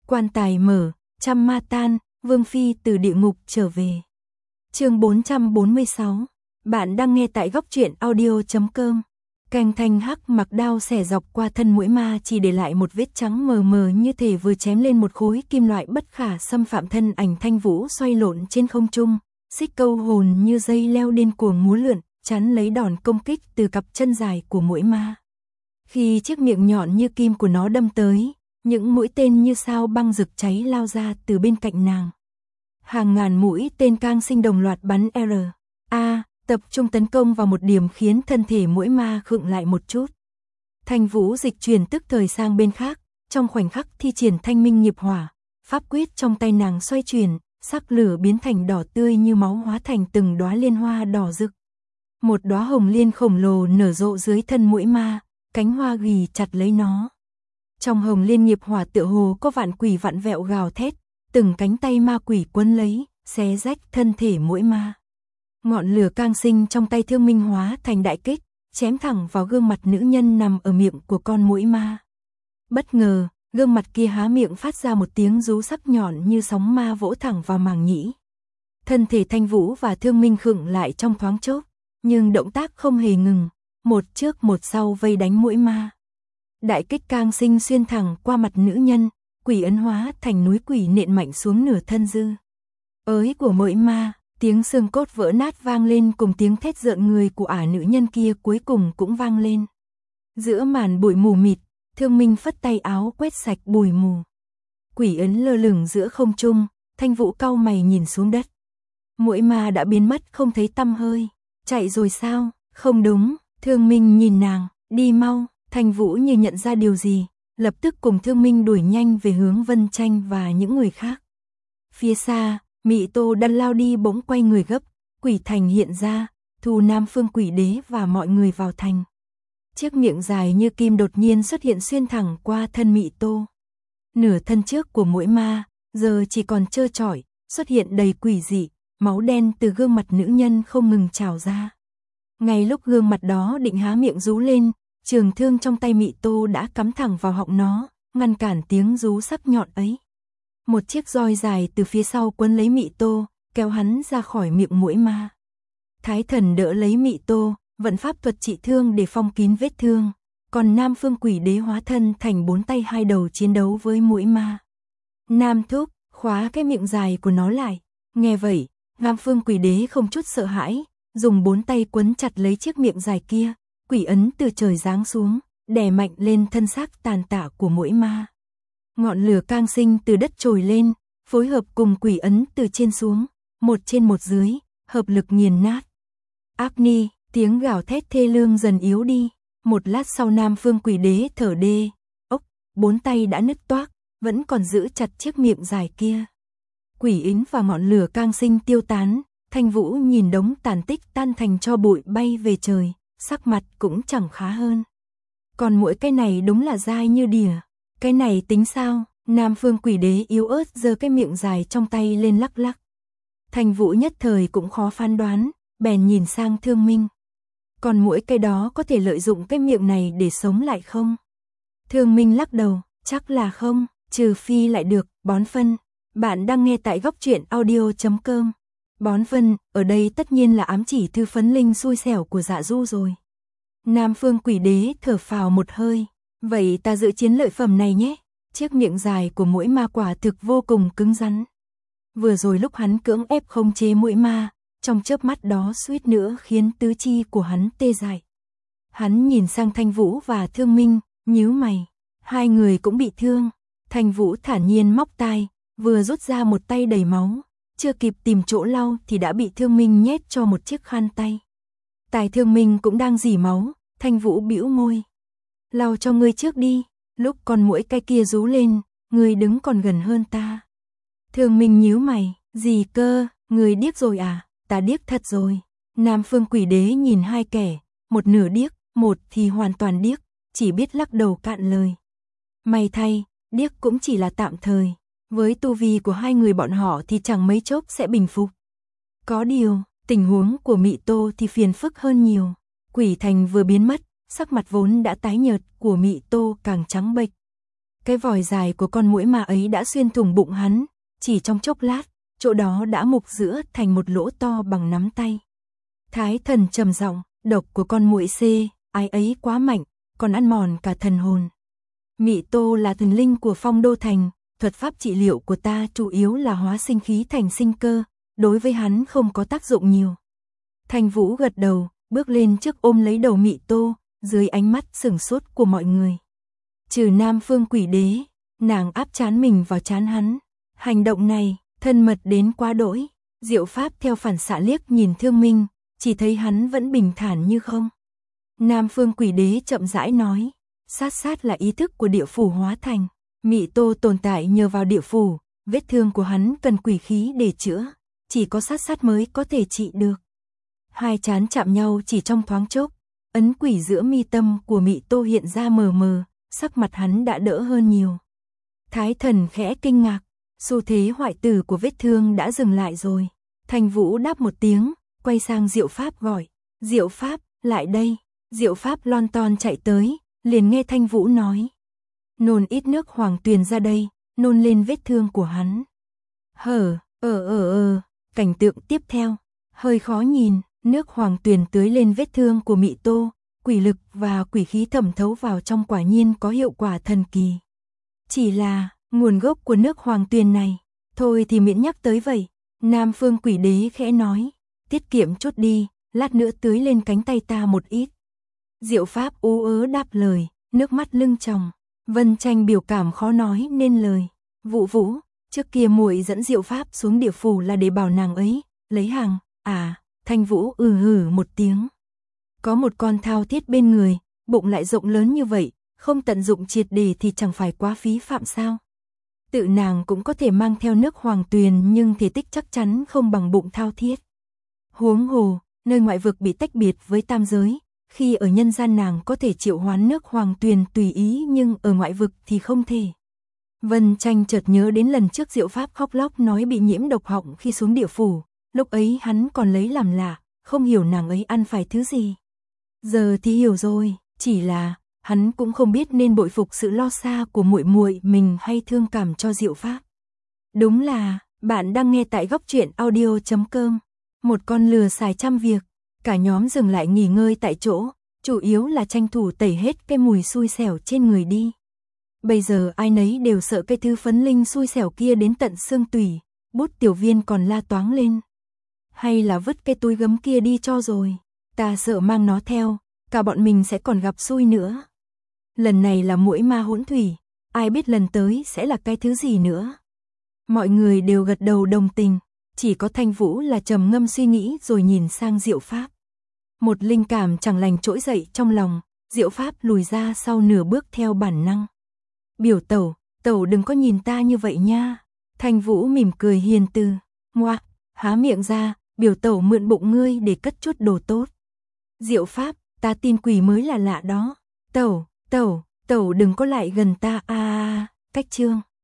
Quan tài mở, trăm ma tan, Vương Phi từ địa ngục trở về. Chương 446. Bạn đang nghe tại góc truyện audio.com. Canh thanh hắc mặc đao xẻ dọc qua thân mũi ma, chỉ để lại một vết trắng mờ mờ như thể vừa chém lên một khối kim loại bất khả xâm phạm. Thân ảnh Thanh Vũ xoay lộn trên không trung, xích câu hồn như dây leo điên cuồng múa lượn, chắn lấy đòn công kích từ cặp chân dài của mũi ma. Khi chiếc miệng nhọn như kim của nó đâm tới, những mũi tên như sao băng rực cháy lao ra từ bên cạnh nàng. Hàng ngàn mũi tên cang sinh đồng loạt bắn R.A. tập trung tấn công vào một điểm, khiến thân thể mũi ma khựng lại một chút. Thanh Vũ dịch chuyển tức thời sang bên khác, trong khoảnh khắc thi triển Thanh Minh Nghiệp Hỏa, pháp quyết trong tay nàng xoay chuyển, sắc lửa biến thành đỏ tươi như máu, hóa thành từng đóa liên hoa đỏ rực. Một đóa hồng liên khổng lồ nở rộ dưới thân mũi ma, cánh hoa ghì chặt lấy nó. Trong hồng liên nghiệp hỏa tựa hồ có vạn quỷ vặn vẹo gào thét, từng cánh tay ma quỷ quấn lấy, xé rách thân thể mũi ma. Ngọn lửa cang sinh trong tay Thương Minh hóa thành đại kích, chém thẳng vào gương mặt nữ nhân nằm ở miệng của con mũi ma. Bất ngờ, gương mặt kia há miệng phát ra một tiếng rú sắc nhọn như sóng ma vỗ thẳng vào màng nhĩ. Thân thể Thanh Vũ và Thương Minh khựng lại trong thoáng chốc, nhưng động tác không hề ngừng, một trước một sau vây đánh mũi ma. Đại kích cang sinh xuyên thẳng qua mặt nữ nhân, quỷ ấn hóa thành núi quỷ nện mạnh xuống nửa thân dư. Ới của mũi ma, tiếng xương cốt vỡ nát vang lên, cùng tiếng thét rợn người của nữ nhân kia cuối cùng cũng vang lên. Giữa màn bụi mù mịt, Thương Minh phất tay áo quét sạch bụi mù. Quỷ ấn lơ lửng giữa không trung, Thanh Vũ cau mày nhìn xuống đất. Mũi ma đã biến mất không thấy tăm hơi. Chạy rồi sao? Không đúng. Thương Minh nhìn nàng, đi mau. Thanh Vũ như nhận ra điều gì, lập tức cùng Thương Minh đuổi nhanh về hướng Vân Tranh và những người khác. Phía xa, Mị Tô đang lao đi bỗng quay người gấp, quỷ thành hiện ra, thu Nam Phương Quỷ Đế và mọi người vào thành. Chiếc miệng dài như kim đột nhiên xuất hiện xuyên thẳng qua thân Mị Tô. Nửa thân trước của mũi ma, giờ chỉ còn trơ trọi, xuất hiện đầy quỷ dị, máu đen từ gương mặt nữ nhân không ngừng trào ra. Ngay lúc gương mặt đó định há miệng rú lên, trường thương trong tay Mị Tô đã cắm thẳng vào họng nó, ngăn cản tiếng rú sắc nhọn ấy. Một chiếc roi dài từ phía sau quấn lấy Mị Tô, kéo hắn ra khỏi miệng mũi ma. Thái Thần đỡ lấy Mị Tô, vận pháp thuật trị thương để phong kín vết thương, còn Nam Phương Quỷ Đế hóa thân thành 4 tay 2 đầu chiến đấu với mũi ma. Nam thúc, khóa cái miệng dài của nó lại. Nghe vậy, Nam Phương Quỷ Đế không chút sợ hãi, dùng 4 tay quấn chặt lấy chiếc miệng dài kia. Quỷ ấn từ trời giáng xuống, đè mạnh lên thân xác tàn tạ của mũi ma. Ngọn lửa cang sinh từ đất trồi lên, phối hợp cùng quỷ ấn từ trên xuống, một trên một dưới, hợp lực nghiền nát. Agni, tiếng gào thét thê lương dần yếu đi. Một lát sau, Nam Phương Quỷ Đế thở đê, 4 tay đã nứt toác, vẫn còn giữ chặt chiếc miệng dài kia. Quỷ ấn và ngọn lửa cang sinh tiêu tán, Thanh Vũ nhìn đống tàn tích tan thành tro bụi bay về trời, sắc mặt cũng chẳng khá hơn. Còn mỗi cái này đúng là dai như đỉa. Cái này tính sao? Nam Phương Quỷ Đế yếu ớt giơ cái miệng dài trong tay lên lắc lắc. Thanh Vũ nhất thời cũng khó phán đoán, bèn nhìn sang Thương Minh. Còn mỗi cái đó có thể lợi dụng cái miệng này để sống lại không? Thương Minh lắc đầu, chắc là không, trừ phi lại được bón phân. Bạn đang nghe tại góc truyện audio.com. Bón phân, ở đây tất nhiên là ám chỉ thư phấn linh xui xẻo của Dạ Du rồi. Nam Phương Quỷ Đế thở phào một hơi, vậy ta giữ chiến lợi phẩm này nhé. Chiếc miệng dài của mũi ma quả thực vô cùng cứng rắn. Vừa rồi lúc hắn cưỡng ép khống chế mũi ma, trong chớp mắt đó suýt nữa khiến tứ chi của hắn tê dại. Hắn nhìn sang Thanh Vũ và Thương Minh, nhíu mày. Hai người cũng bị thương. Thanh Vũ thản nhiên móc tai, vừa rút ra một tay đầy máu. Chưa kịp tìm chỗ lau thì đã bị Thương Minh nhét cho một chiếc khăn tay. Tài Thương Minh cũng đang rỉ máu, Thanh Vũ bĩu môi. Lau cho ngươi trước đi, lúc con muỗi cái kia rú lên, ngươi đứng còn gần hơn ta. Thương Minh nhíu mày, gì cơ, ngươi điếc rồi à? Ta điếc thật rồi. Nam Phương Quỷ Đế nhìn hai kẻ, một nửa điếc, một thì hoàn toàn điếc, chỉ biết lắc đầu cạn lời. May thay, điếc cũng chỉ là tạm thời. Với tu vi của hai người bọn họ thì chẳng mấy chốc sẽ bình phục. Có điều, tình huống của Mị Tô thì phiền phức hơn nhiều. Quỷ thành vừa biến mất, sắc mặt vốn đã tái nhợt của Mị Tô càng trắng bệch. Cái vòi dài của con muỗi ma ấy đã xuyên thủng bụng hắn, chỉ trong chốc lát, chỗ đó đã mục giữa thành một lỗ to bằng nắm tay. Thái Thần trầm giọng, độc của con muỗi C, ái ấy quá mạnh, còn ăn mòn cả thần hồn. Mị Tô là thần linh của Phong Đô Thành, thuật pháp trị liệu của ta chủ yếu là hóa sinh khí thành sinh cơ, đối với hắn không có tác dụng nhiều. Thanh Vũ gật đầu, bước lên trước ôm lấy đầu Mị Tô, dưới ánh mắt sửng sốt của mọi người. Trừ Nam Phương Quỷ Đế, nàng áp trán mình vào trán hắn. Hành động này, thân mật đến quá đỗi. Diệu Pháp theo phản xạ liếc nhìn Thương Minh, chỉ thấy hắn vẫn bình thản như không. Nam Phương Quỷ Đế chậm rãi nói, sát là ý thức của địa phủ hóa thành. Mị Tô tồn tại nhờ vào địa phủ, vết thương của hắn cần quỷ khí để chữa, chỉ có sát mới có thể trị được. Hai trán chạm nhau chỉ trong thoáng chốc, ấn quỷ giữa mi tâm của Mị Tô hiện ra mờ mờ, sắc mặt hắn đã đỡ hơn nhiều. Thái Thần khẽ kinh ngạc, xu thế hoại tử của vết thương đã dừng lại rồi. Thanh Vũ đáp một tiếng, quay sang Diệu Pháp gọi, Diệu Pháp, lại đây. Diệu Pháp lon ton chạy tới, liền nghe Thanh Vũ nói, nôn ít nước hoàng tuyền ra đây, nôn lên vết thương của hắn. Cảnh tượng tiếp theo, hơi khó nhìn, nước hoàng tuyền tưới lên vết thương của Mị Tô, quỷ lực và quỷ khí thẩm thấu vào trong quả nhiên có hiệu quả thần kỳ. Chỉ là, nguồn gốc của nước hoàng tuyền này, thôi thì miễn nhắc tới vậy. Nam Phương Quỷ Đế khẽ nói, tiết kiệm chút đi, lát nữa tưới lên cánh tay ta một ít. Diệu Pháp ú ớ đáp lời, nước mắt lưng tròng. Vân Tranh biểu cảm khó nói nên lời. Vũ, trước kia muội dẫn Diệu Pháp xuống địa phủ là để bảo nàng ấy lấy hàng. Thanh Vũ hử một tiếng. Có một con thao thiết bên người, bụng lại rộng lớn như vậy, không tận dụng triệt để thì chẳng phải quá phí phạm sao? Tự nàng cũng có thể mang theo nước hoàng tuyền nhưng thể tích chắc chắn không bằng bụng thao thiết. Huống hồ, nơi ngoại vực bị tách biệt với tam giới, khi ở nhân gian nàng có thể triệu hoán nước hoàng tuyền tùy ý nhưng ở ngoại vực thì không thể. Vân Tranh chợt nhớ đến lần trước Diệu Pháp khóc lóc nói bị nhiễm độc họng khi xuống địa phủ, lúc ấy hắn còn lấy làm lạ, không hiểu nàng ấy ăn phải thứ gì. Giờ thì hiểu rồi, chỉ là hắn cũng không biết nên bội phục sự lo xa của muội mình hay thương cảm cho Diệu Pháp. Đúng là, bạn đang nghe tại góc truyện audio.com. Một con lừa xài trăm việc, cả nhóm dừng lại nghỉ ngơi tại chỗ, chủ yếu là tranh thủ tẩy hết cái mùi xui xẻo trên người đi. Bây giờ ai nấy đều sợ cái thứ phấn linh xui xẻo kia đến tận xương tủy, Bút Tiểu Viên còn la toáng lên. Hay là vứt cái túi gấm kia đi cho rồi, ta sợ mang nó theo, cả bọn mình sẽ còn gặp xui nữa. Lần này là muỗi ma hỗn thủy, ai biết lần tới sẽ là cái thứ gì nữa. Mọi người đều gật đầu đồng tình, chỉ có Thanh Vũ là trầm ngâm suy nghĩ rồi nhìn sang Diệu Pháp. Một linh cảm chẳng lành trỗi dậy trong lòng, Diệu Pháp lùi ra sau nửa bước theo bản năng. Biểu tẩu đừng có nhìn ta như vậy nha. Thanh Vũ mỉm cười hiền từ, ngoa, há miệng ra, biểu tẩu mượn bụng ngươi để cất chút đồ tốt. Diệu Pháp, ta tin quỷ mới là lạ đó. Tẩu đừng có lại gần ta. Cách chương.